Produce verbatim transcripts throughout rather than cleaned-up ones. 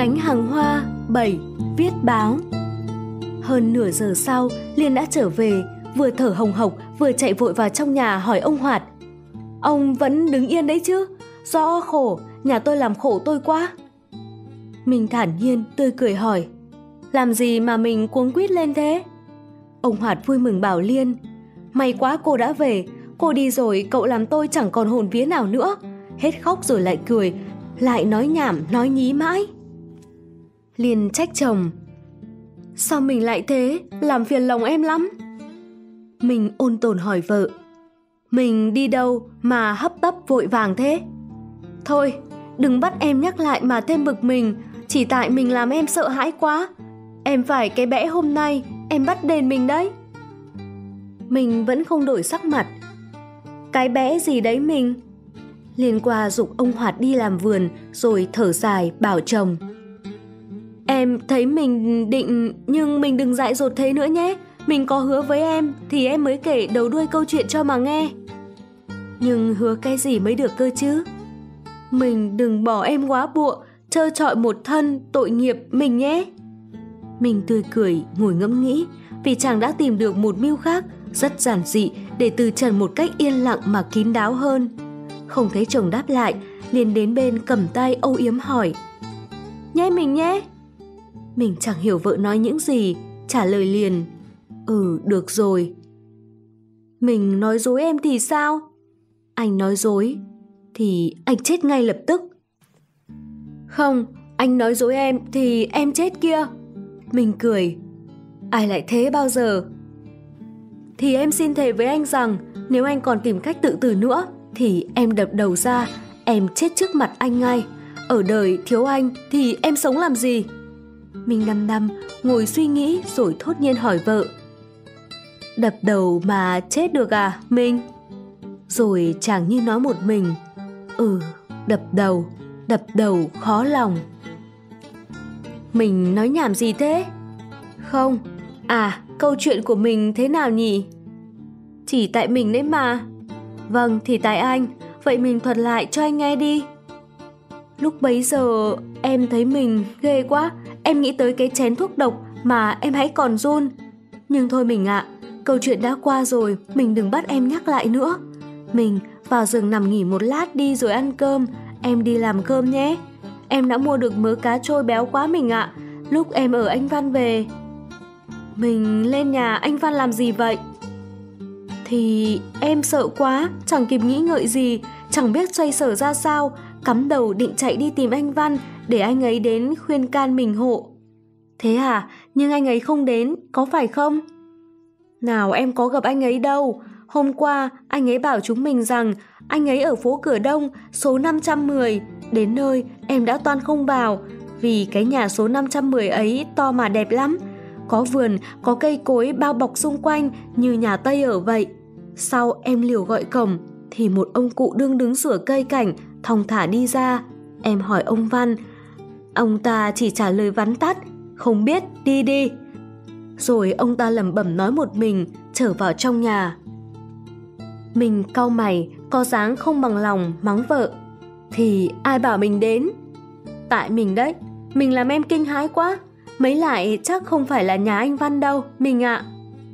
Gánh hàng hoa bảy. Viết báo. Hơn nửa giờ sau, Liên đã trở về, vừa thở hồng hộc vừa chạy vội vào trong nhà hỏi ông Hoạt. Ông vẫn đứng yên đấy chứ? Do khổ, nhà tôi làm khổ tôi quá. Mình thản nhiên tươi cười hỏi, làm gì mà mình cuống quýt lên thế? Ông Hoạt vui mừng bảo Liên, may quá cô đã về, cô đi rồi cậu làm tôi chẳng còn hồn vía nào nữa. Hết khóc rồi lại cười, lại nói nhảm nói nhí mãi. Liên trách chồng, sao mình lại thế, làm phiền lòng em lắm. Mình ôn tồn hỏi vợ, mình đi đâu mà hấp tấp vội vàng thế? Thôi, đừng bắt em nhắc lại mà thêm bực mình, chỉ tại mình làm em sợ hãi quá. Em phải cái bẽ hôm nay, em bắt đền mình đấy. Mình vẫn không đổi sắc mặt. Cái bẽ gì đấy mình? Liên qua giục ông Hoạt đi làm vườn rồi thở dài bảo chồng, em thấy mình định, nhưng mình đừng dại dột thế nữa nhé. Mình có hứa với em thì em mới kể đầu đuôi câu chuyện cho mà nghe. Nhưng hứa cái gì mới được cơ chứ? Mình đừng bỏ em quá bụa, trơ trọi một thân tội nghiệp mình nhé. Mình tươi cười ngồi ngẫm nghĩ, vì chàng đã tìm được một mưu khác rất giản dị để từ trần một cách yên lặng mà kín đáo hơn. Không thấy chồng đáp lại, liền đến bên cầm tay âu yếm hỏi, nhé mình nhé. Mình chẳng hiểu vợ nói những gì, trả lời liền, ừ được rồi. Mình nói dối em thì sao? Anh nói dối thì anh chết ngay lập tức. Không, anh nói dối em thì em chết kia. Mình cười, ai lại thế bao giờ? Thì em xin thề với anh rằng nếu anh còn tìm cách tự tử nữa thì em đập đầu ra, em chết trước mặt anh ngay. Ở đời thiếu anh thì em sống làm gì? Mình đăm đăm ngồi suy nghĩ rồi thốt nhiên hỏi vợ, đập đầu mà chết được à mình? Rồi chàng như nói một mình, ừ, đập đầu, đập đầu khó lòng. Mình nói nhảm gì thế? Không, à, câu chuyện của mình thế nào nhỉ? Chỉ tại mình đấy mà. Vâng, thì tại anh, vậy mình thuật lại cho anh nghe đi. Lúc bấy giờ em thấy mình ghê quá, em nghĩ tới cái chén thuốc độc mà em hãy còn run. Nhưng thôi mình ạ, câu chuyện đã qua rồi, mình đừng bắt em nhắc lại nữa. Mình vào giường nằm nghỉ một lát đi rồi ăn cơm, em đi làm cơm nhé. Em đã mua được mớ cá trôi béo quá mình ạ, lúc em ở anh Văn về. Mình lên nhà anh Văn làm gì vậy? Thì em sợ quá, chẳng kịp nghĩ ngợi gì, chẳng biết xoay sở ra sao, cắm đầu định chạy đi tìm anh Văn để anh ấy đến khuyên can mình hộ. Thế à, nhưng anh ấy không đến, có phải không? Nào em có gặp anh ấy đâu. Hôm qua anh ấy bảo chúng mình rằng anh ấy ở phố Cửa Đông số năm trăm mười. Đến nơi em đã toan không vào, vì cái nhà số năm trăm mười ấy to mà đẹp lắm. Có vườn, có cây cối bao bọc xung quanh như nhà Tây ở vậy. Sau em liều gọi cổng thì một ông cụ đương đứng sửa cây cảnh thong thả đi ra. Em hỏi ông Văn, ông ta chỉ trả lời vắn tắt, không biết, đi đi. Rồi ông ta lẩm bẩm nói một mình, trở vào trong nhà. Mình cau mày, có dáng không bằng lòng mắng vợ, thì ai bảo mình đến? Tại mình đấy, mình làm em kinh hãi quá. Mấy lại chắc không phải là nhà anh Văn đâu, mình ạ.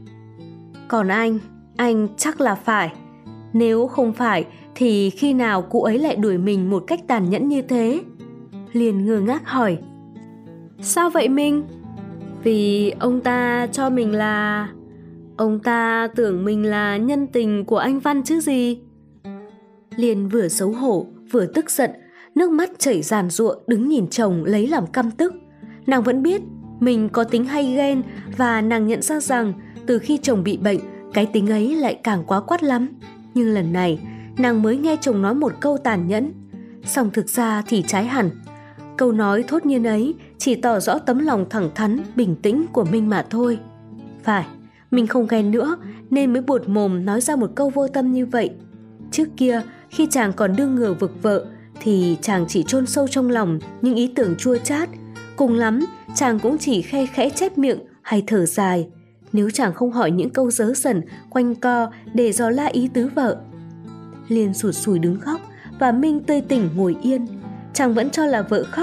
Còn anh, anh chắc là phải. Nếu không phải thì khi nào cụ ấy lại đuổi mình một cách tàn nhẫn như thế? Liền ngơ ngác hỏi, sao vậy mình? Vì ông ta cho mình là... Ông ta tưởng mình là nhân tình của anh Văn chứ gì. Liền vừa xấu hổ vừa tức giận, nước mắt chảy ràn rụa đứng nhìn chồng lấy làm căm tức. Nàng vẫn biết mình có tính hay ghen, và nàng nhận ra rằng từ khi chồng bị bệnh, cái tính ấy lại càng quá quắt lắm. Nhưng lần này nàng mới nghe chồng nói một câu tàn nhẫn, song thực ra thì trái hẳn. Câu nói thốt nhiên ấy chỉ tỏ rõ tấm lòng thẳng thắn, bình tĩnh của Minh mà thôi. Phải, mình không ghen nữa nên mới buột mồm nói ra một câu vô tâm như vậy. Trước kia, khi chàng còn đương ngờ vực vợ, thì chàng chỉ chôn sâu trong lòng những ý tưởng chua chát. Cùng lắm, chàng cũng chỉ khe khẽ chép miệng hay thở dài, nếu chàng không hỏi những câu dớ dẩn, quanh co để dò la ý tứ vợ. Liên sụt sùi đứng khóc, và Minh tươi tỉnh ngồi yên. Chàng vẫn cho là vợ khóc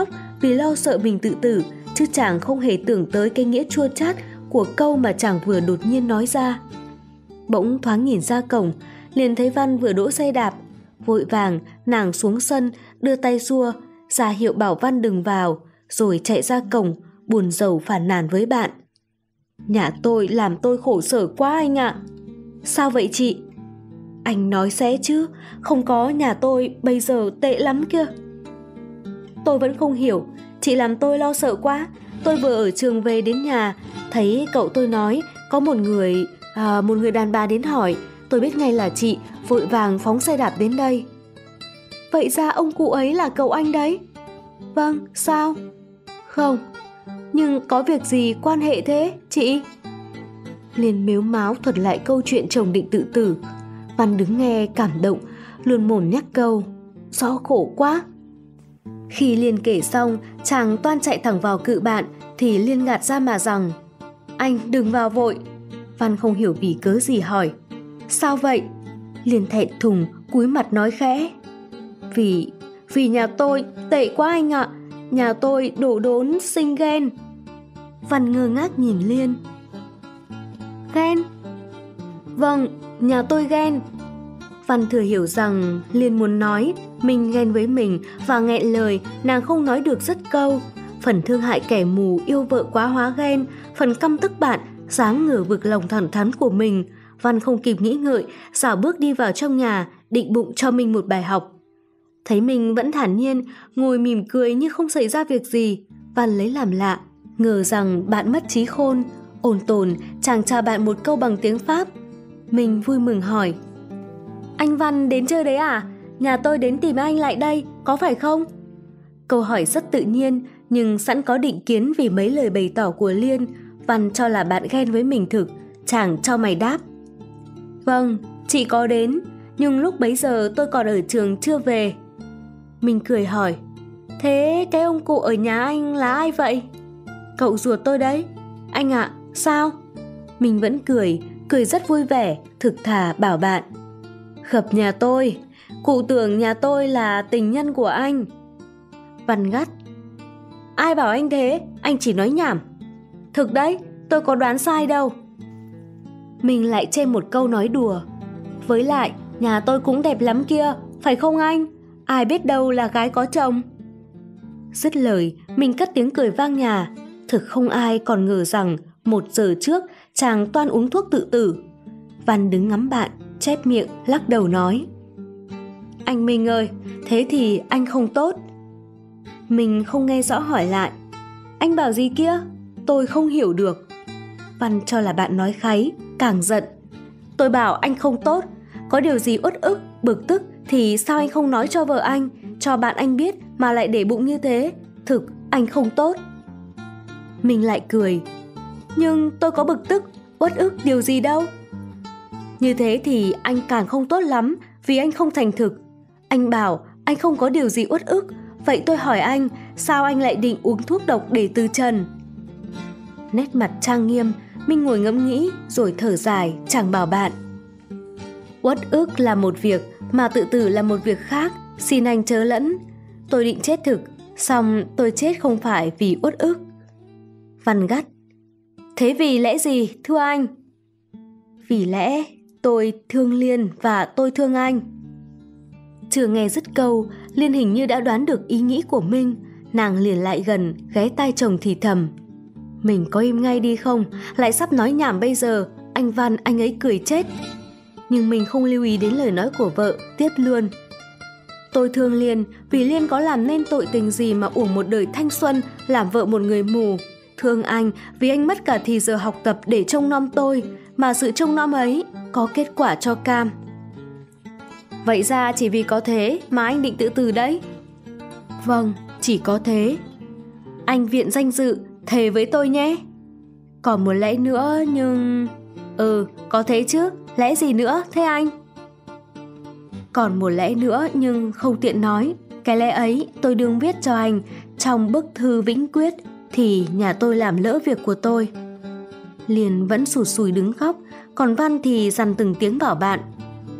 vì lo sợ mình tự tử, chứ chàng không hề tưởng tới cái nghĩa chua chát của câu mà chàng vừa đột nhiên nói ra. Bỗng thoáng nhìn ra cổng, liền thấy Văn vừa đỗ xe đạp. Vội vàng nàng xuống sân, đưa tay xua ra hiệu bảo Văn đừng vào, rồi chạy ra cổng, buồn rầu phàn nàn với bạn. Nhà tôi làm tôi khổ sở quá anh ạ. Sao vậy chị? Anh nói sẽ chứ, không có nhà tôi bây giờ tệ lắm kia. Tôi vẫn không hiểu, chị làm tôi lo sợ quá. Tôi vừa ở trường về đến nhà, thấy cậu tôi nói có một người, à, một người đàn bà đến hỏi. Tôi biết ngay là chị, vội vàng phóng xe đạp đến đây. Vậy ra ông cụ ấy là cậu anh đấy? Vâng, sao? Không, nhưng có việc gì quan hệ thế, chị? Liền mếu máo thuật lại câu chuyện chồng định tự tử. Văn đứng nghe cảm động, luôn mồm nhắc câu, do khổ quá. Khi Liên kể xong, chàng toan chạy thẳng vào cự bạn, thì Liên gạt ra mà rằng, anh đừng vào vội. Văn không hiểu vì cớ gì hỏi, sao vậy? Liên thẹn thùng cúi mặt nói khẽ, Vì, vì nhà tôi tệ quá anh ạ. Nhà tôi đổ đốn sinh ghen. Văn ngơ ngác nhìn Liên. Ghen? Vâng, nhà tôi ghen. Văn thừa hiểu rằng Liên muốn nói mình ghen với mình và nghẹn lời, nàng không nói được dứt câu. Phần thương hại kẻ mù yêu vợ quá hóa ghen, phần căm tức bạn dám ngửa vực lòng thẳng thắn của mình. Văn không kịp nghĩ ngợi, dạo bước đi vào trong nhà, định bụng cho mình một bài học. Thấy mình vẫn thản nhiên, ngồi mỉm cười như không xảy ra việc gì, Văn lấy làm lạ, ngờ rằng bạn mất trí khôn. Ôn tồn, chàng chào bạn một câu bằng tiếng Pháp. Mình vui mừng hỏi, anh Văn đến chơi đấy à? Nhà tôi đến tìm anh lại đây, có phải không? Câu hỏi rất tự nhiên, nhưng sẵn có định kiến vì mấy lời bày tỏ của Liên. Văn cho là bạn ghen với mình thực. Chàng cho mày đáp, vâng, chị có đến, nhưng lúc bấy giờ tôi còn ở trường chưa về. Mình cười hỏi, thế cái ông cụ ở nhà anh là ai vậy? Cậu ruột tôi đấy. Anh ạ, sao? Mình vẫn cười, cười rất vui vẻ, thực thà bảo bạn, khập nhà tôi, cụ tưởng nhà tôi là tình nhân của anh. Văn gắt, ai bảo anh thế, anh chỉ nói nhảm. Thực đấy, tôi có đoán sai đâu. Mình lại chêm một câu nói đùa, với lại nhà tôi cũng đẹp lắm kia, phải không anh? Ai biết đâu là gái có chồng. Dứt lời, mình cất tiếng cười vang nhà. Thực không ai còn ngờ rằng một giờ trước chàng toan uống thuốc tự tử. Văn đứng ngắm bạn, chép miệng lắc đầu nói, anh Minh ơi, thế thì anh không tốt. Mình không nghe rõ hỏi lại, anh bảo gì kia? Tôi không hiểu được. Văn cho là bạn nói kháy, càng giận. Tôi bảo anh không tốt, có điều gì uất ức, bực tức thì sao anh không nói cho vợ anh, cho bạn anh biết mà lại để bụng như thế? Thực anh không tốt. Mình lại cười, nhưng tôi có bực tức, uất ức điều gì đâu. Như thế thì anh càng không tốt lắm, vì anh không thành thực. Anh bảo anh không có điều gì uất ức, vậy tôi hỏi anh, sao anh lại định uống thuốc độc để từ trần? Nét mặt trang nghiêm, Minh ngồi ngẫm nghĩ rồi thở dài, chàng bảo bạn, uất ức là một việc, mà tự tử là một việc khác, xin anh chớ lẫn. Tôi định chết thực, song tôi chết không phải vì uất ức. Văn gắt, thế vì lẽ gì thưa anh? Vì lẽ tôi thương Liên và tôi thương anh. Chưa nghe dứt câu, Liên hình như đã đoán được ý nghĩ của Minh. Nàng liền lại gần, ghé tai chồng thì thầm, mình có im ngay đi không? Lại sắp nói nhảm bây giờ. Anh Văn anh ấy cười chết. Nhưng mình không lưu ý đến lời nói của vợ, tiếp luôn, tôi thương Liên vì Liên có làm nên tội tình gì mà uổng một đời thanh xuân làm vợ một người mù. Thương anh vì anh mất cả thì giờ học tập để trông nom tôi, mà sự trông nom ấy có kết quả cho cam. Vậy ra chỉ vì có thế mà anh định tự tử đấy? Vâng, chỉ có thế. Anh viện danh dự, thề với tôi nhé. Còn một lẽ nữa nhưng... Ừ, có thế chứ, lẽ gì nữa thế anh? Còn một lẽ nữa nhưng không tiện nói. Cái lẽ ấy tôi đương viết cho anh trong bức thư vĩnh quyết, thì nhà tôi làm lỡ việc của tôi. Liền vẫn sụt sùi đứng khóc, còn Văn thì dằn từng tiếng bảo bạn,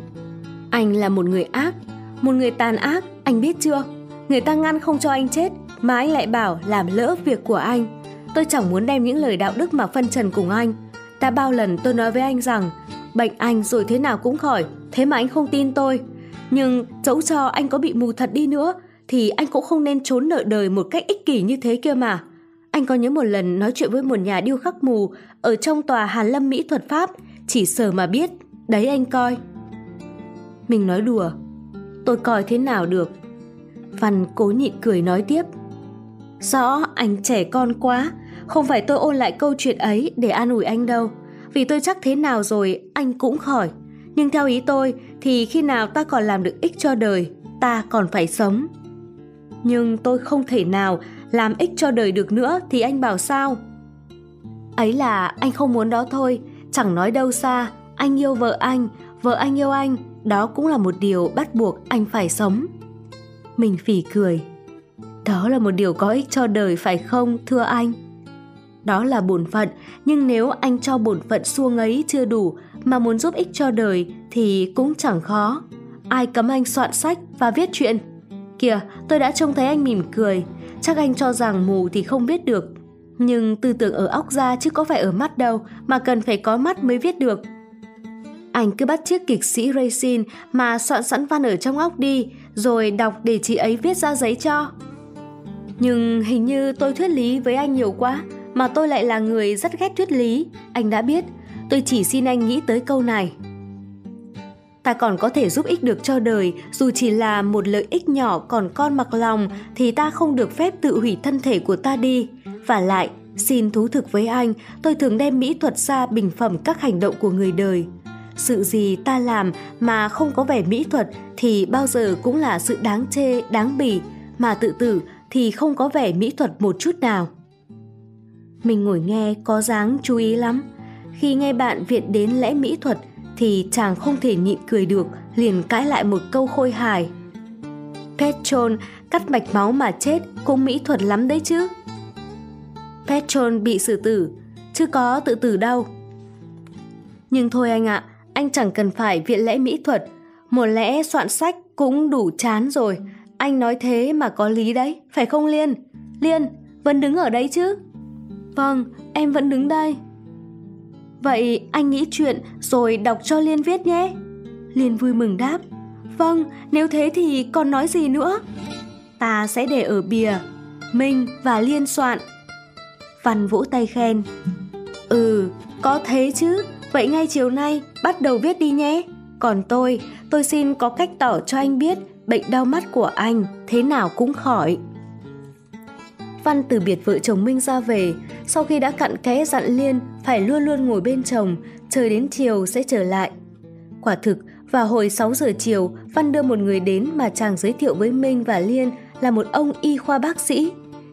anh là một người ác, một người tàn ác, anh biết chưa? Người ta ngăn không cho anh chết, mà anh lại bảo làm lỡ việc của anh. Tôi chẳng muốn đem những lời đạo đức mà phân trần cùng anh. Đã bao lần tôi nói với anh rằng bệnh anh rồi thế nào cũng khỏi, thế mà anh không tin tôi. Nhưng dẫu cho anh có bị mù thật đi nữa thì anh cũng không nên trốn nợ đời một cách ích kỷ như thế kia mà. Anh có nhớ một lần nói chuyện với một nhà điêu khắc mù ở trong tòa Hàn Lâm Mỹ thuật Pháp, chỉ sờ mà biết, đấy anh coi. Mình nói đùa, tôi coi thế nào được. Văn cố nhịn cười nói tiếp. Rõ anh trẻ con quá, không phải tôi ôn lại câu chuyện ấy để an ủi anh đâu, vì tôi chắc thế nào rồi anh cũng khỏi. Nhưng theo ý tôi thì khi nào ta còn làm được ích cho đời, ta còn phải sống. Nhưng tôi không thể nào làm ích cho đời được nữa thì anh bảo sao? Ấy là anh không muốn đó thôi, chẳng nói đâu xa. Anh yêu vợ anh, vợ anh yêu anh, đó cũng là một điều bắt buộc anh phải sống. Mình phì cười. Đó là một điều có ích cho đời phải không, thưa anh? Đó là bổn phận, nhưng nếu anh cho bổn phận suông ấy chưa đủ mà muốn giúp ích cho đời thì cũng chẳng khó. Ai cấm anh soạn sách và viết truyện? Kìa, tôi đã trông thấy anh mỉm cười. Chắc anh cho rằng mù thì không viết được. Nhưng tư tưởng ở óc ra chứ có phải ở mắt đâu, mà cần phải có mắt mới viết được. Anh cứ bắt chước kịch sĩ Racine mà soạn sẵn văn ở trong óc đi, rồi đọc để chị ấy viết ra giấy cho. Nhưng hình như tôi thuyết lý với anh nhiều quá, mà tôi lại là người rất ghét thuyết lý. Anh đã biết, tôi chỉ xin anh nghĩ tới câu này. Ta còn có thể giúp ích được cho đời, dù chỉ là một lợi ích nhỏ còn con mặc lòng, thì ta không được phép tự hủy thân thể của ta đi. Và lại, xin thú thực với anh, tôi thường đem mỹ thuật ra bình phẩm các hành động của người đời. Sự gì ta làm mà không có vẻ mỹ thuật thì bao giờ cũng là sự đáng chê, đáng bỉ, mà tự tử thì không có vẻ mỹ thuật một chút nào. Mình ngồi nghe có dáng chú ý lắm. Khi nghe bạn viện đến lẽ mỹ thuật thì chàng không thể nhịn cười được, liền cãi lại một câu khôi hài. Pétrone cắt mạch máu mà chết cũng mỹ thuật lắm đấy chứ. Pétrone bị xử tử, chứ có tự tử đâu. Nhưng thôi anh ạ, anh chẳng cần phải viện lẽ mỹ thuật. Một lẽ soạn sách cũng đủ chán rồi. Anh nói thế mà có lý đấy, phải không Liên? Liên, vẫn đứng ở đấy chứ? Vâng, em vẫn đứng đây. Vậy anh nghĩ chuyện rồi đọc cho Liên viết nhé. Liên vui mừng đáp. Vâng, nếu thế thì còn nói gì nữa? Ta sẽ để ở bìa Minh và Liên soạn. Văn vỗ tay khen. Ừ, có thế chứ. Vậy ngay chiều nay bắt đầu viết đi nhé. Còn tôi, tôi xin có cách tỏ cho anh biết bệnh đau mắt của anh thế nào cũng khỏi. Văn từ biệt vợ chồng Minh ra về, sau khi đã cặn kẽ dặn Liên phải luôn luôn ngồi bên chồng, chờ đến chiều sẽ trở lại. Quả thực, vào hồi sáu giờ chiều, Văn đưa một người đến mà chàng giới thiệu với Minh và Liên là một ông y khoa bác sĩ.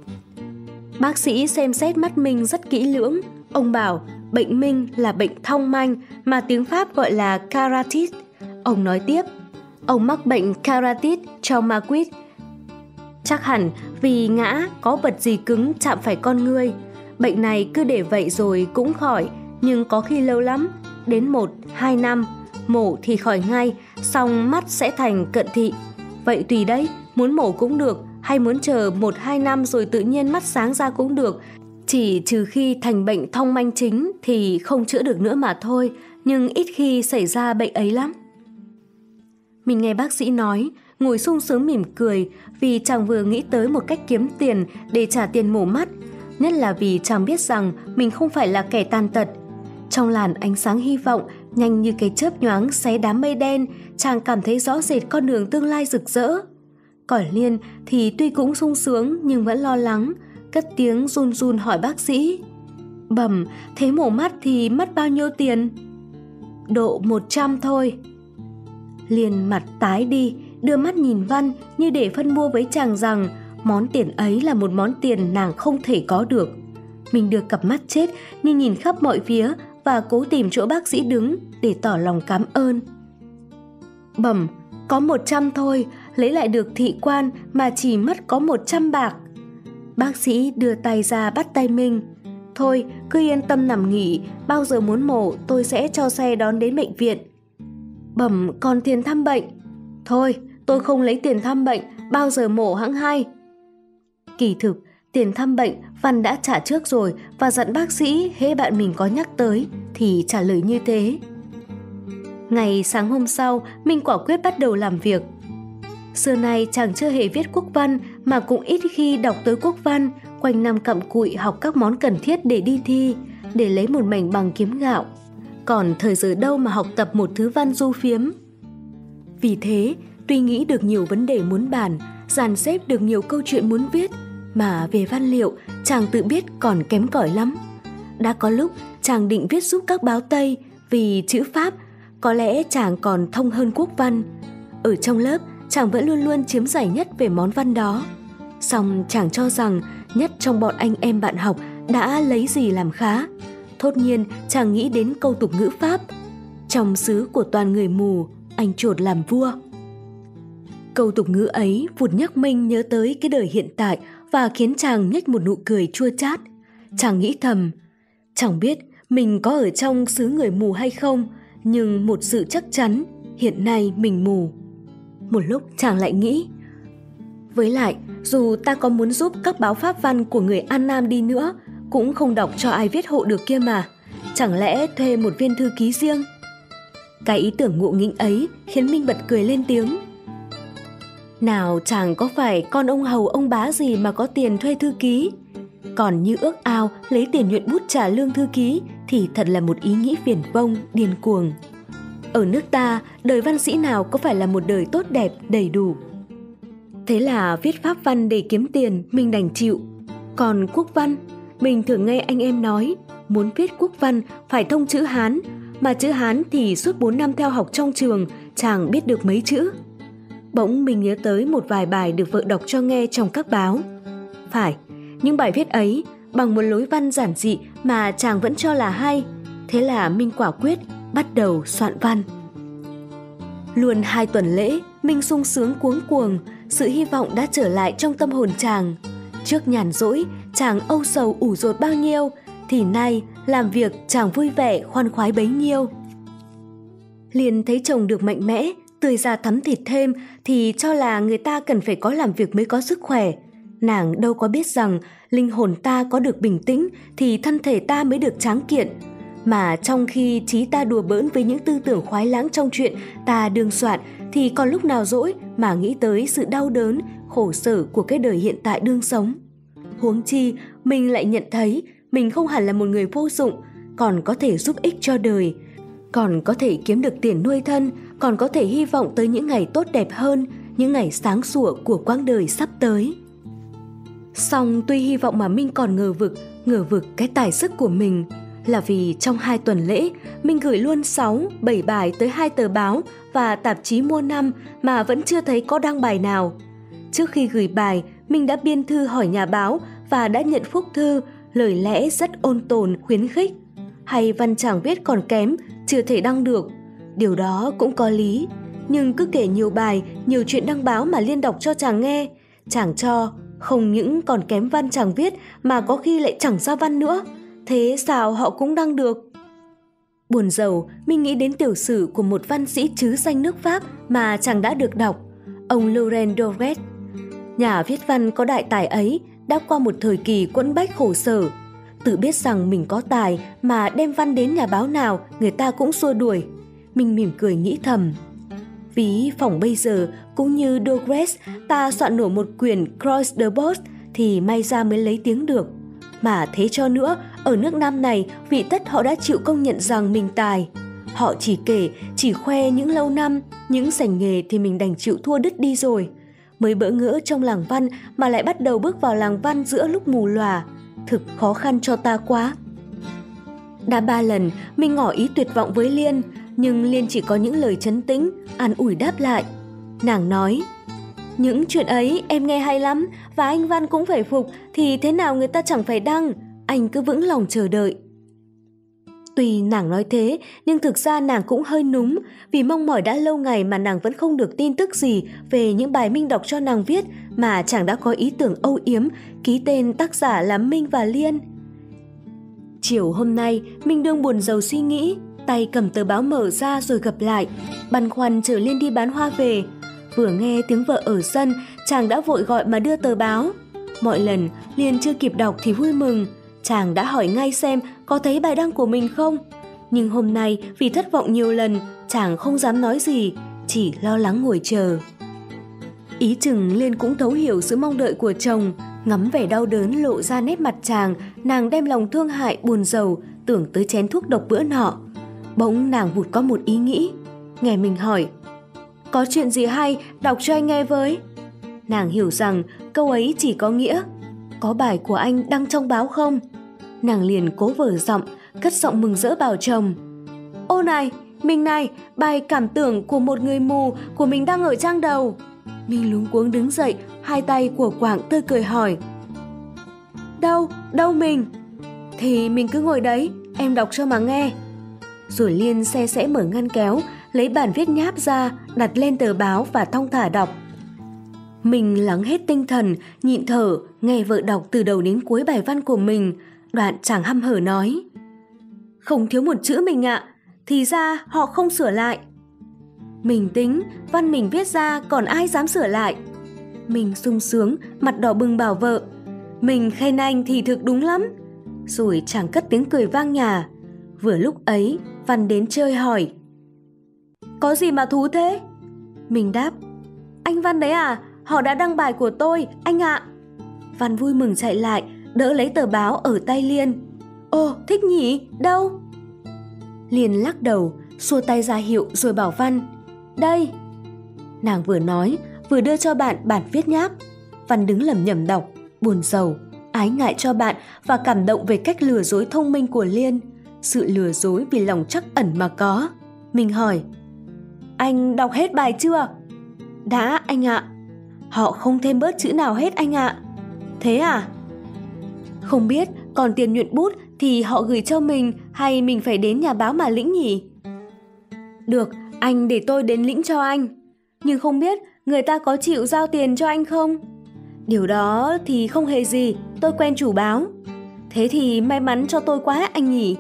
Bác sĩ xem xét mắt Minh rất kỹ lưỡng. Ông bảo bệnh Minh là bệnh thong manh mà tiếng Pháp gọi là caratite. Ông nói tiếp, ông mắc bệnh caratite traumaquid. Chắc hẳn vì ngã có vật gì cứng chạm phải con ngươi. Bệnh này cứ để vậy rồi cũng khỏi, nhưng có khi lâu lắm, đến một, hai năm, mổ thì khỏi ngay, xong mắt sẽ thành cận thị. Vậy tùy đấy, muốn mổ cũng được, hay muốn chờ một, hai năm rồi tự nhiên mắt sáng ra cũng được. Chỉ trừ khi thành bệnh thong manh chính thì không chữa được nữa mà thôi, nhưng ít khi xảy ra bệnh ấy lắm. Mình nghe bác sĩ nói, ngồi sung sướng mỉm cười vì chàng vừa nghĩ tới một cách kiếm tiền để trả tiền mổ mắt, nhất là vì chàng biết rằng mình không phải là kẻ tàn tật. Trong làn ánh sáng hy vọng nhanh như cái chớp nhoáng xé đám mây đen, chàng cảm thấy rõ rệt con đường tương lai rực rỡ. Còn Liên thì tuy cũng sung sướng nhưng vẫn lo lắng, cất tiếng run run hỏi bác sĩ. Bẩm, thế mổ mắt thì mất bao nhiêu tiền? Độ một trăm thôi. Liên mặt tái đi, đưa mắt nhìn Văn như để phân bua với chàng rằng món tiền ấy là một món tiền nàng không thể có được. Mình đưa cặp mắt chết nhưng nhìn khắp mọi phía và cố tìm chỗ bác sĩ đứng để tỏ lòng cảm ơn. Bẩm, có một trăm thôi, lấy lại được thị quan mà chỉ mất có một trăm bạc. Bác sĩ đưa tay ra bắt tay Minh. Thôi, cứ yên tâm nằm nghỉ, bao giờ muốn mổ tôi sẽ cho xe đón đến bệnh viện. Bẩm, còn tiền thăm bệnh? Thôi, tôi không lấy tiền thăm bệnh, bao giờ mổ hẵng hay. Kỳ thực, tiền thăm bệnh Văn đã trả trước rồi và dặn bác sĩ hễ bạn mình có nhắc tới thì trả lời như thế. Ngày sáng hôm sau, Minh quả quyết bắt đầu làm việc. Xưa nay chàng chưa hề viết quốc văn mà cũng ít khi đọc tới quốc văn, quanh năm cặm cụi học các món cần thiết để đi thi, để lấy một mảnh bằng kiếm gạo. Còn thời giờ đâu mà học tập một thứ văn du phiếm. Vì thế, tuy nghĩ được nhiều vấn đề muốn bàn, dàn xếp được nhiều câu chuyện muốn viết, mà về văn liệu chàng tự biết còn kém cỏi lắm. Đã có lúc chàng định viết giúp các báo Tây vì chữ Pháp, có lẽ chàng còn thông hơn quốc văn. Ở trong lớp, chàng vẫn luôn luôn chiếm giải nhất về món văn đó. Song chàng cho rằng nhất trong bọn anh em bạn học đã lấy gì làm khá. Thốt nhiên chàng nghĩ đến câu tục ngữ Pháp: trong xứ của toàn người mù, anh chuột làm vua. Câu tục ngữ ấy vụt nhắc Minh nhớ tới cái đời hiện tại và khiến chàng nhếch một nụ cười chua chát. Chàng nghĩ thầm, chẳng biết mình có ở trong xứ người mù hay không, nhưng một sự chắc chắn, hiện nay mình mù. Một lúc chàng lại nghĩ, với lại dù ta có muốn giúp các báo pháp văn của người An Nam đi nữa, cũng không đọc cho ai viết hộ được kia mà. Chẳng lẽ thuê một viên thư ký riêng? Cái ý tưởng ngộ nghĩnh ấy khiến Minh bật cười lên tiếng. Nào chàng có phải con ông hầu ông bá gì mà có tiền thuê thư ký. Còn như ước ao lấy tiền nhuận bút trả lương thư ký thì thật là một ý nghĩ viển vông, điên cuồng. Ở nước ta, đời văn sĩ nào có phải là một đời tốt đẹp, đầy đủ. Thế là viết pháp văn để kiếm tiền mình đành chịu. Còn quốc văn, mình thường nghe anh em nói, muốn viết quốc văn phải thông chữ Hán, mà chữ Hán thì suốt bốn năm theo học trong trường, chàng biết được mấy chữ. Bỗng mình nhớ tới một vài bài được vợ đọc cho nghe trong các báo. Phải, những bài viết ấy bằng một lối văn giản dị mà chàng vẫn cho là hay. Thế là Minh quả quyết bắt đầu soạn văn. Luôn hai tuần lễ, Minh sung sướng cuống cuồng, sự hy vọng đã trở lại trong tâm hồn chàng. Trước nhàn rỗi, chàng âu sầu ủ dột bao nhiêu, thì nay làm việc chàng vui vẻ khoan khoái bấy nhiêu. Liền thấy chồng được mạnh mẽ, tươi da thắm thịt thêm thì cho là người ta cần phải có làm việc mới có sức khỏe. Nàng đâu có biết rằng linh hồn ta có được bình tĩnh thì thân thể ta mới được tráng kiện. Mà trong khi trí ta đùa bỡn với những tư tưởng khoái lãng trong chuyện ta đương soạn thì còn lúc nào rỗi mà nghĩ tới sự đau đớn, khổ sở của cái đời hiện tại đương sống. Huống chi mình lại nhận thấy mình không hẳn là một người vô dụng, còn có thể giúp ích cho đời, còn có thể kiếm được tiền nuôi thân, còn có thể hy vọng tới những ngày tốt đẹp hơn, những ngày sáng sủa của quãng đời sắp tới. Song tuy hy vọng mà Minh còn ngờ vực, ngờ vực cái tài sức của mình, là vì trong hai tuần lễ, Minh gửi luôn sáu, bảy bài tới hai tờ báo và tạp chí mua năm mà vẫn chưa thấy có đăng bài nào. Trước khi gửi bài, Minh đã biên thư hỏi nhà báo và đã nhận phúc thư, lời lẽ rất ôn tồn, khuyến khích. Hay văn chàng viết còn kém, chưa thể đăng được. Điều đó cũng có lý, nhưng cứ kể nhiều bài, nhiều chuyện đăng báo mà Liên đọc cho chàng nghe. Chàng cho, không những còn kém văn chàng viết mà có khi lại chẳng ra văn nữa. Thế sao họ cũng đăng được? Buồn rầu, Minh nghĩ đến tiểu sử của một văn sĩ trứ danh nước Pháp mà chàng đã được đọc, ông Laurent Doré. Nhà viết văn có đại tài ấy đã qua một thời kỳ quẫn bách khổ sở. Tự biết rằng mình có tài mà đem văn đến nhà báo nào người ta cũng xua đuổi. Mình mỉm cười nghĩ thầm, ví phỏng bây giờ cũng như Doré ta soạn nổi một quyển Croix de Bois thì may ra mới lấy tiếng được. Mà thế cho nữa, ở nước Nam này vị tất họ đã chịu công nhận rằng mình tài. Họ chỉ kể, chỉ khoe những lâu năm, những sành nghề thì mình đành chịu thua đứt đi rồi. Mới bỡ ngỡ trong làng văn mà lại bắt đầu bước vào làng văn giữa lúc mù lòa. Thực khó khăn cho ta quá. Đã ba lần mình ngỏ ý tuyệt vọng với Liên, nhưng Liên chỉ có những lời trấn tĩnh, an ủi đáp lại. Nàng nói, những chuyện ấy em nghe hay lắm và anh Văn cũng phải phục thì thế nào người ta chẳng phải đăng, anh cứ vững lòng chờ đợi. Tuy nàng nói thế nhưng thực ra nàng cũng hơi núng vì mong mỏi đã lâu ngày mà nàng vẫn không được tin tức gì về những bài Minh đọc cho nàng viết mà chẳng đã có ý tưởng âu yếm ký tên tác giả là Minh và Liên. Chiều hôm nay Minh đương buồn rầu suy nghĩ, tay cầm tờ báo mở ra rồi gập lại, băn khoăn chờ Liên đi bán hoa về. Vừa nghe tiếng vợ ở sân, chàng đã vội gọi mà đưa tờ báo. Mọi lần Liên chưa kịp đọc thì vui mừng, chàng đã hỏi ngay xem có thấy bài đăng của mình không. Nhưng hôm nay vì thất vọng nhiều lần, chàng không dám nói gì, chỉ lo lắng ngồi chờ. Ý chừng Liên cũng thấu hiểu sự mong đợi của chồng, ngắm vẻ đau đớn lộ ra nét mặt chàng, nàng đem lòng thương hại buồn rầu, tưởng tới chén thuốc độc bữa nọ. Bỗng nàng vụt có một ý nghĩ, nghe mình hỏi: "Có chuyện gì hay, đọc cho anh nghe với." Nàng hiểu rằng câu ấy chỉ có nghĩa: "Có bài của anh đăng trong báo không?" Nàng liền cố vở giọng, cất giọng mừng rỡ bảo chồng: "Ô này, mình này, bài cảm tưởng của một người mù của mình đăng ở trang đầu." Mình luống cuống đứng dậy, hai tay của quảng tươi cười hỏi: Đâu, đâu mình? Thì mình cứ ngồi đấy, em đọc cho mà nghe. Rồi Liên xe sẽ mở ngăn kéo, lấy bản viết nháp ra, đặt lên tờ báo và thong thả đọc. Mình lắng hết tinh thần, nhịn thở, nghe vợ đọc từ đầu đến cuối bài văn của mình. Đoạn chàng hăm hở nói: "Không thiếu một chữ mình ạ, thì ra họ không sửa lại." Mình tính, văn mình viết ra còn ai dám sửa lại. Mình sung sướng, mặt đỏ bừng bảo vợ: "Mình khen anh thì thực đúng lắm." Rồi chàng cất tiếng cười vang nhà. Vừa lúc ấy, Văn đến chơi hỏi: "Có gì mà thú thế?" Mình đáp: "Anh Văn đấy à, họ đã đăng bài của tôi, anh ạ." Văn vui mừng chạy lại, đỡ lấy tờ báo ở tay Liên. "Ồ, thích nhỉ, đâu?" Liên lắc đầu, xua tay ra hiệu rồi bảo Văn: "Đây." Nàng vừa nói, vừa đưa cho bạn bản viết nháp. Văn đứng lẩm nhẩm đọc, buồn rầu, ái ngại cho bạn và cảm động về cách lừa dối thông minh của Liên. Sự lừa dối vì lòng trắc ẩn mà có. Mình hỏi: "Anh đọc hết bài chưa?" "Đã anh ạ." "Họ không thêm bớt chữ nào hết anh ạ." "Thế à?" "Không biết còn tiền nhuận bút thì họ gửi cho mình hay mình phải đến nhà báo mà lĩnh nhỉ?" "Được, anh để tôi đến lĩnh cho anh. Nhưng không biết người ta có chịu giao tiền cho anh không?" "Điều đó thì không hề gì, tôi quen chủ báo." "Thế thì may mắn cho tôi quá anh nhỉ."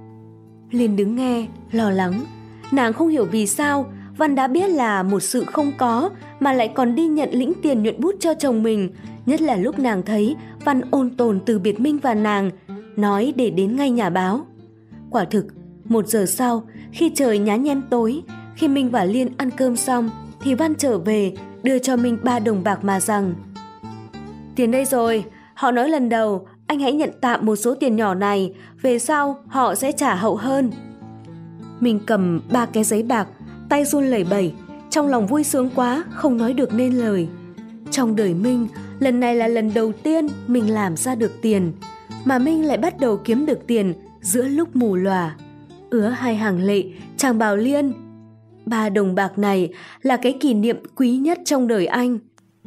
Liên đứng nghe, lo lắng. Nàng không hiểu vì sao Văn đã biết là một sự không có mà lại còn đi nhận lĩnh tiền nhuận bút cho chồng mình. Nhất là lúc nàng thấy Văn ôn tồn từ biệt Minh và nàng, nói để đến ngay nhà báo. Quả thực, một giờ sau, khi trời nhá nhem tối, khi Minh và Liên ăn cơm xong, thì Văn trở về, đưa cho Minh ba đồng bạc mà rằng: "Tiền đây rồi, họ nói lần đầu, anh hãy nhận tạm một số tiền nhỏ này, về sau họ sẽ trả hậu hơn." Mình cầm ba cái giấy bạc, tay run lẩy bẩy, trong lòng vui sướng quá, không nói được nên lời. Trong đời Minh, lần này là lần đầu tiên mình làm ra được tiền, mà Minh lại bắt đầu kiếm được tiền giữa lúc mù lòa. Ứa hai hàng lệ, chàng bảo Liên: "Ba đồng bạc này là cái kỷ niệm quý nhất trong đời anh.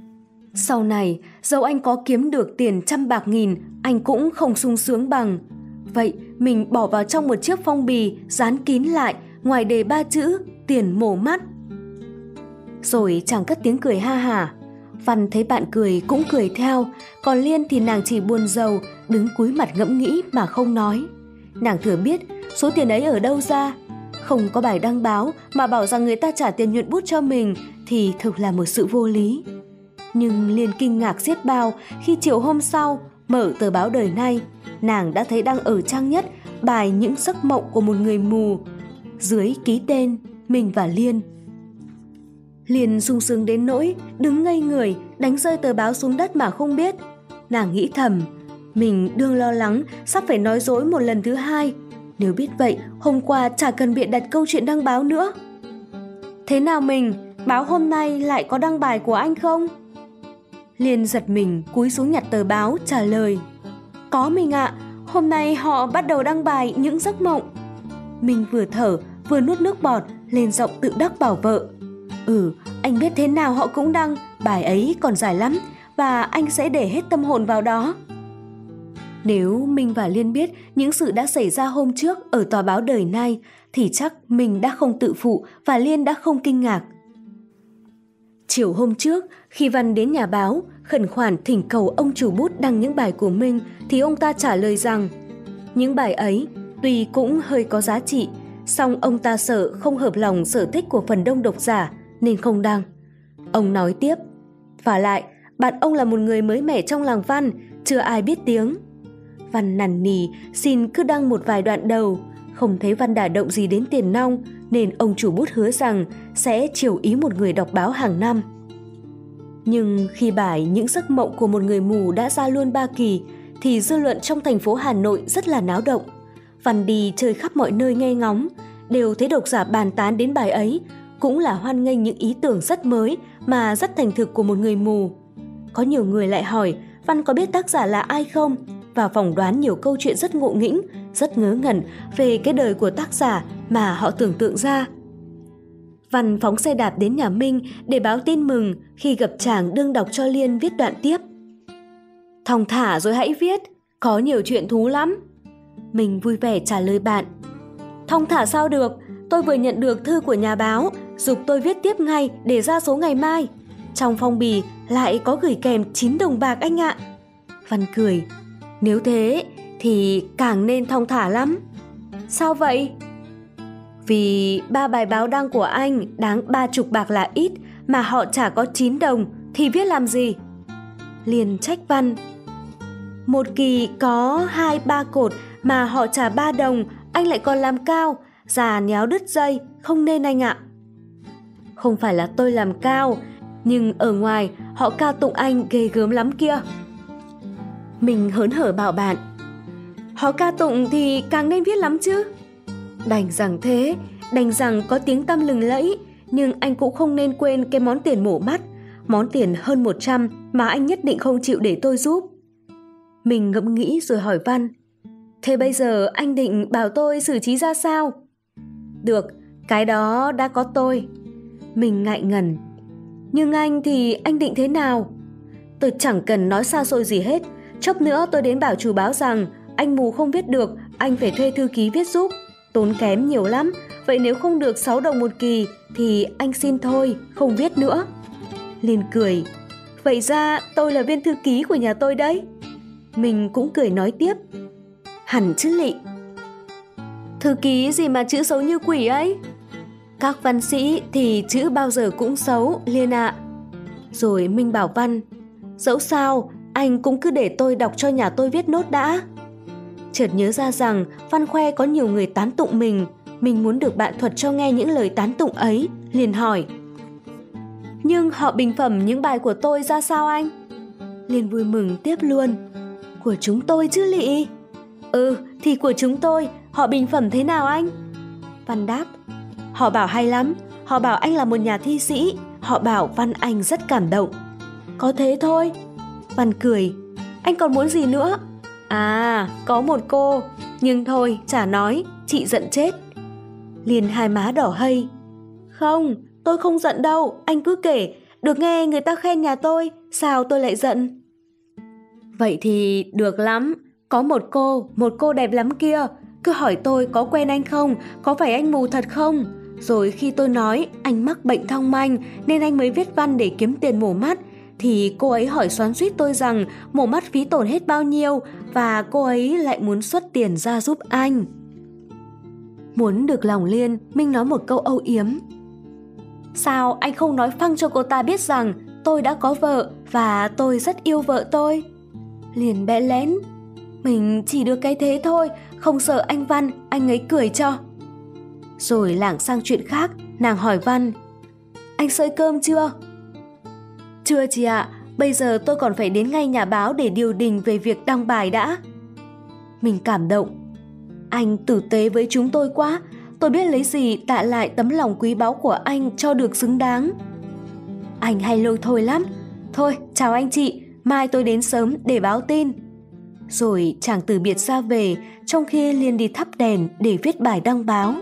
Sau này, dẫu anh có kiếm được tiền trăm bạc nghìn, anh cũng không sung sướng bằng. Vậy mình bỏ vào trong một chiếc phong bì, dán kín lại, ngoài đề ba chữ tiền mổ mắt." Rồi chàng cất tiếng cười ha hả. Văn thấy bạn cười cũng cười theo, còn Liên thì nàng chỉ buồn rầu, đứng cúi mặt ngẫm nghĩ mà không nói. Nàng thừa biết số tiền ấy ở đâu ra. Không có bài đăng báo mà bảo rằng người ta trả tiền nhuận bút cho mình thì thực là một sự vô lý. Nhưng Liên kinh ngạc xiết bao khi chiều hôm sau mở tờ báo Đời Nay, nàng đã thấy đăng ở trang nhất bài Những giấc mộng của một người mù, dưới ký tên Mình và Liên. Liên sung sướng đến nỗi đứng ngây người, đánh rơi tờ báo xuống đất mà không biết. Nàng nghĩ thầm, mình đương lo lắng sắp phải nói dối một lần thứ hai. Nếu biết vậy, hôm qua chả cần biện đặt câu chuyện đăng báo nữa. "Thế nào mình, báo hôm nay lại có đăng bài của anh không?" Liên giật mình cúi xuống nhặt tờ báo trả lời: "Có mình ạ, hôm nay họ bắt đầu đăng bài Những giấc mộng." Mình vừa thở vừa nuốt nước bọt, lên giọng tự đắc bảo vợ: "Ừ, anh biết thế nào họ cũng đăng, bài ấy còn dài lắm và anh sẽ để hết tâm hồn vào đó." Nếu Minh và Liên biết những sự đã xảy ra hôm trước ở tòa báo Đời Nay thì chắc Minh đã không tự phụ và Liên đã không kinh ngạc. Chiều hôm trước, khi Văn đến nhà báo, khẩn khoản thỉnh cầu ông chủ bút đăng những bài của Minh, thì ông ta trả lời rằng những bài ấy tuy cũng hơi có giá trị, song ông ta sợ không hợp lòng sở thích của phần đông độc giả nên không đăng. Ông nói tiếp: "Vả lại, Bạn ông là một người mới mẻ trong làng văn, chưa ai biết tiếng. Văn nằn nỉ xin cứ đăng một vài đoạn đầu. Không thấy Văn đả động gì đến tiền nong, nên ông chủ bút hứa rằng sẽ chiều ý một người đọc báo hàng năm. Nhưng khi bài Những giấc mộng của một người mù đã ra luôn ba kỳ, thì dư luận trong thành phố Hà Nội rất là náo động. Văn đi chơi khắp mọi nơi nghe ngóng, đều thấy độc giả bàn tán đến bài ấy, cũng là hoan nghênh những ý tưởng rất mới mà rất thành thực của một người mù. Có nhiều người lại hỏi Văn có biết tác giả là ai không, và phỏng đoán nhiều câu chuyện rất ngộ nghĩnh, rất ngớ ngẩn về cái đời của tác giả mà họ tưởng tượng ra. Văn phóng xe đạp đến nhà Minh để báo tin mừng khi gặp chàng đương đọc cho Liên viết đoạn tiếp. Thong thả rồi hãy viết, có nhiều chuyện thú lắm. Mình vui vẻ trả lời bạn. Thong thả sao được, tôi vừa nhận được thư của nhà báo, giục tôi viết tiếp ngay để ra số ngày mai. Trong phong bì lại có gửi kèm chín đồng bạc anh ạ. Văn cười. Nếu thế thì càng nên thong thả lắm. Sao vậy? Vì ba bài báo đăng của anh đáng ba chục bạc là ít, mà họ chả có chín đồng thì viết làm gì? Liền trách Văn. Một kỳ có hai ba cột mà họ trả ba đồng, anh lại còn làm cao, già nhéo đứt dây, không nên anh ạ. Không phải là tôi làm cao, nhưng ở ngoài họ ca tụng anh ghê gớm lắm kia. Mình hớn hở bảo bạn. Họ ca tụng thì càng nên viết lắm chứ. Đành rằng thế, đành rằng có tiếng tăm lừng lẫy, nhưng anh cũng không nên quên cái món tiền mổ mắt, món tiền hơn một trăm mà anh nhất định không chịu để tôi giúp. Mình ngẫm nghĩ rồi hỏi Văn. Thế bây giờ anh định bảo tôi xử trí ra sao? Được, cái đó đã có tôi. Mình ngại ngần. Nhưng anh thì anh định thế nào? Tôi chẳng cần nói xa xôi gì hết. Chốc nữa tôi đến bảo chủ báo rằng anh mù không viết được, anh phải thuê thư ký viết giúp. Tốn kém nhiều lắm. Vậy nếu không được sáu đồng một kỳ thì anh xin thôi, không viết nữa. Liên cười. Vậy ra tôi là viên thư ký của nhà tôi đấy. Mình cũng cười nói tiếp. Hẳn chứ lị. Thư ký gì mà chữ xấu như quỷ ấy? Các văn sĩ thì chữ bao giờ cũng xấu, Liên ạ. Rồi Minh bảo Văn. Dẫu sao, anh cũng cứ để tôi đọc cho nhà tôi viết nốt đã. Chợt nhớ ra rằng Văn khoe có nhiều người tán tụng mình. Mình muốn được bạn thuật cho nghe những lời tán tụng ấy, liền hỏi. Nhưng họ bình phẩm những bài của tôi ra sao anh? Liên vui mừng tiếp luôn. Của chúng tôi chứ lị. Ừ, thì của chúng tôi, họ bình phẩm thế nào anh? Văn đáp. Họ bảo hay lắm, họ bảo anh là một nhà thi sĩ, họ bảo Văn anh rất cảm động. Có thế thôi. Văn cười. Anh còn muốn gì nữa? À, có một cô, nhưng thôi, chả nói, chị giận chết. Liền hai má đỏ hây. Không, tôi không giận đâu, anh cứ kể, được nghe người ta khen nhà tôi, sao tôi lại giận? Vậy thì được lắm, có một cô, một cô đẹp lắm kia, cứ hỏi tôi có quen anh không, có phải anh mù thật không? Rồi khi tôi nói anh mắc bệnh thong manh nên anh mới viết văn để kiếm tiền mổ mắt, thì cô ấy hỏi xoắn xuýt tôi rằng mổ mắt phí tổn hết bao nhiêu và cô ấy lại muốn xuất tiền ra giúp anh. Muốn được lòng Liên, Minh nói một câu âu yếm. Sao anh không nói phăng cho cô ta biết rằng tôi đã có vợ và tôi rất yêu vợ tôi? Liền bẽ lén. Mình chỉ được cái thế thôi, không sợ anh Văn, anh ấy cười cho. Rồi lảng sang chuyện khác, nàng hỏi Văn. Anh xơi cơm chưa? Chưa chị ạ, bây giờ tôi còn phải đến ngay nhà báo để điều đình về việc đăng bài đã. Mình cảm động. Anh tử tế với chúng tôi quá, tôi biết lấy gì tạ lại tấm lòng quý báu của anh cho được xứng đáng. Anh hay lôi thôi lắm. Thôi, chào anh chị, mai tôi đến sớm để báo tin. Rồi chàng từ biệt ra về, trong khi Liên đi thắp đèn để viết bài đăng báo.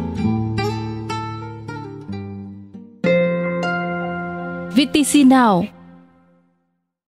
vê tê xê Now,